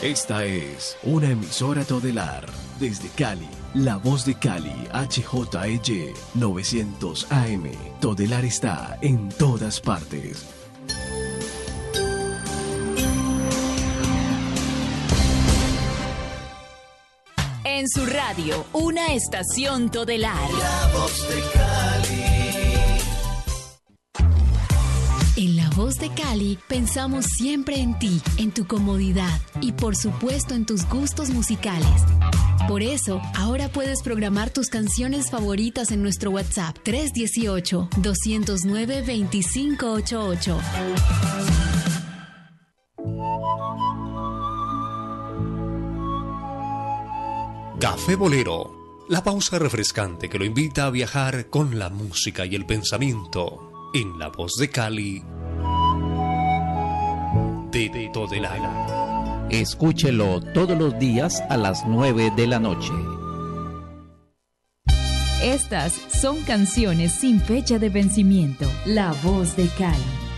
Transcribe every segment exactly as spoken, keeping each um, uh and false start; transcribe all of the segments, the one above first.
Esta es una emisora Todelar. Desde Cali, La Voz de Cali, H J E Y novecientos A M. Todelar está en todas partes. En su radio, una estación Todelar. La Voz de Cali. En La Voz de Cali pensamos siempre en ti, en tu comodidad y por supuesto en tus gustos musicales. Por eso, ahora puedes programar tus canciones favoritas en nuestro WhatsApp tres uno ocho, dos cero nueve, dos cinco ocho ocho. Café Bolero, la pausa refrescante que lo invita a viajar con la música y el pensamiento en La Voz de Cali de Todelar. Escúchelo todos los días a las nueve de la noche. Estas son canciones sin fecha de vencimiento. La Voz de Cali.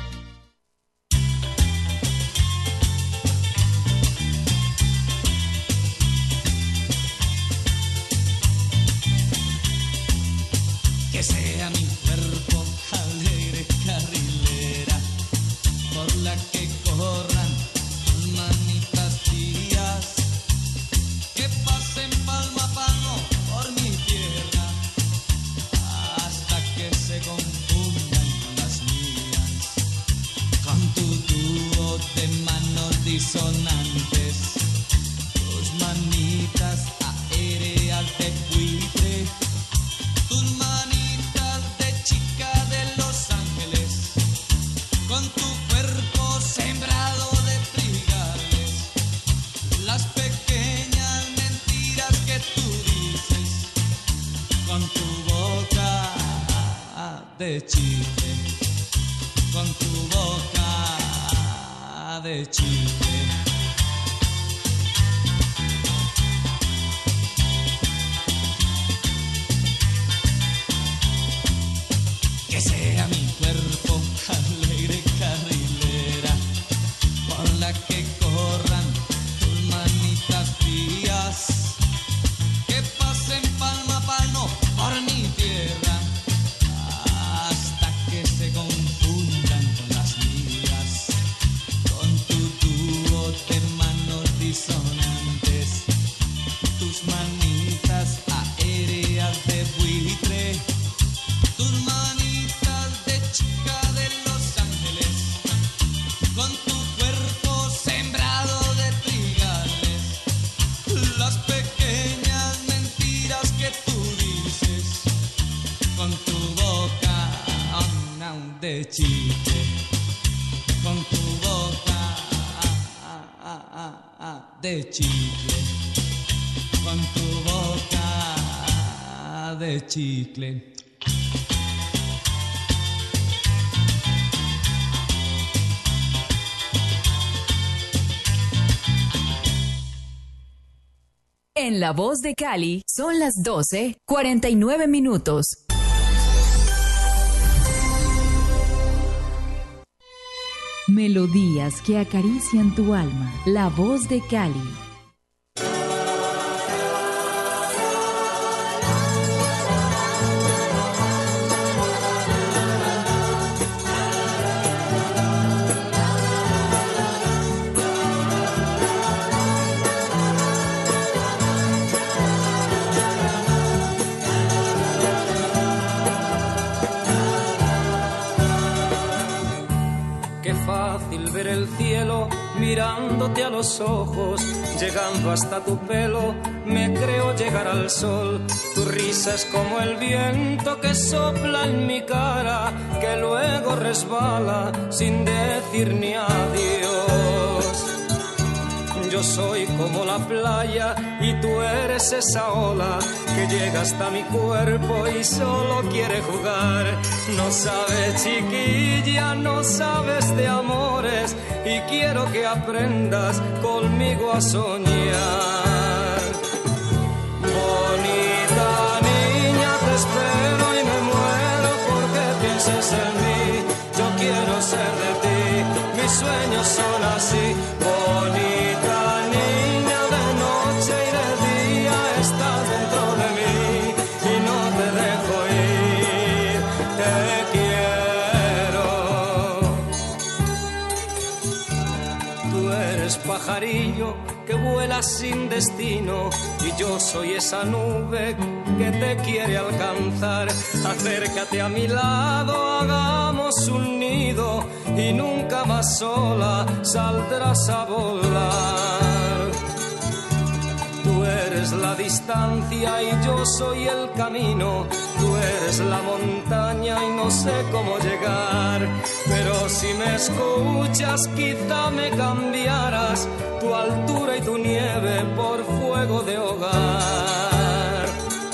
Que sea mi cuerpo alegre carrilera, por la que corran manitas tías, que pasen palmo a palmo por mi tierra, hasta que se confundan con las mías, con tu dúo de manos disonantes, tus manitas aéreas de buitre, tus manitas de chica de Los Ángeles, con tu cuerpo sembrado de trigales, las pequeñas mentiras que tú dices, con tu boca de chile, con tu boca de chile. Que sea mi cuerpo alegre carrilera, por la que corran tus manitas frías, que pasen palmo a palmo por mi tierra, hasta que se confundan con las mías, con tu dúo de manos disonantes, tus manitas aéreas de buitre, tus manitas de chica de Los Ángeles, con tu cuerpo sembrado de trigales, las pequeñas mentiras que tú dices, con tu boca oh, no, de chile, con tu boca ah, ah, ah, ah, de chicle, con tu boca de chicle. En La Voz de Cali son las doce, cuarenta y nueve minutos. Melodías que acarician tu alma. La Voz de Cali. Ver el cielo mirándote a los ojos, llegando hasta tu pelo, me creo llegar al sol. Tu risa es como el viento que sopla en mi cara, que luego resbala sin decir ni adiós. Yo soy como la playa y tú eres esa ola que llega hasta mi cuerpo y solo quiere jugar. No sabes, chiquilla, no sabes de amores y quiero que aprendas conmigo a soñar. Bonita niña, te espero y me muero porque pienses en mí. Yo quiero ser de ti, mis sueños son así. Bonita niña, pajarillo que vuela sin destino y yo soy esa nube que te quiere alcanzar. Acércate a mi lado, hagamos un nido y nunca más sola saldrás a volar. Tú eres la distancia y yo soy el camino. Tú eres la montaña y no sé cómo llegar. Pero si me escuchas quizá me cambiarás tu altura y tu nieve por fuego de hogar.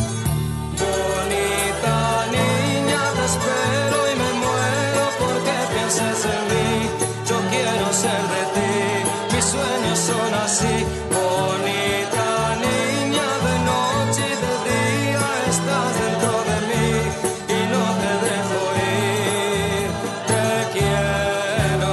Bonita niña, te espero y me muero porque pienses en mí. Yo quiero ser de ti, mis sueños son así. Bonita niña, de noche y de día estás dentro de mí y no te dejo ir. Te quiero.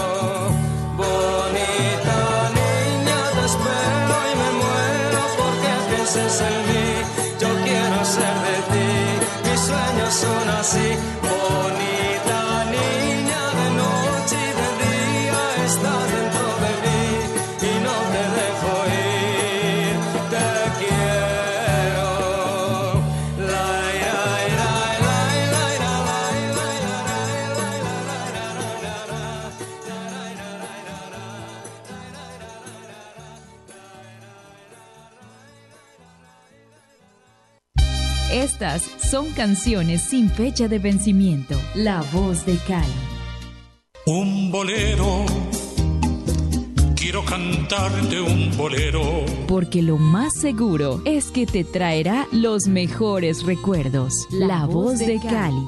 Bonita niña, te espero y me muero porque pienses en mí. Yo quiero ser de ti, mis sueños son así. Bonita niña, de noche y de día estás dentro de mí y no te dejo ir. Te quiero. La, la, la, la, la, la, la, Estas son canciones sin fecha de vencimiento. La Voz de Cali. Un bolero, quiero cantarte un bolero. Porque lo más seguro es que te traerá los mejores recuerdos. La, La Voz de Cali. Cali.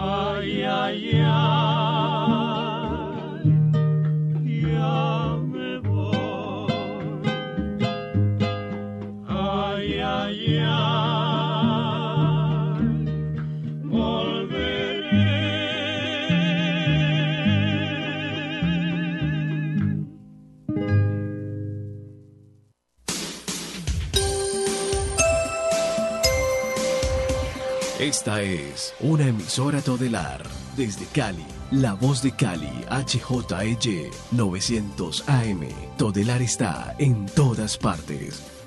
Ay, ay, ay, ya me voy. Ay, ay, ay, volveré. Esta es una emisora Todelar. Desde Cali, La Voz de Cali, H J E Y novecientos A M. Todelar está en todas partes.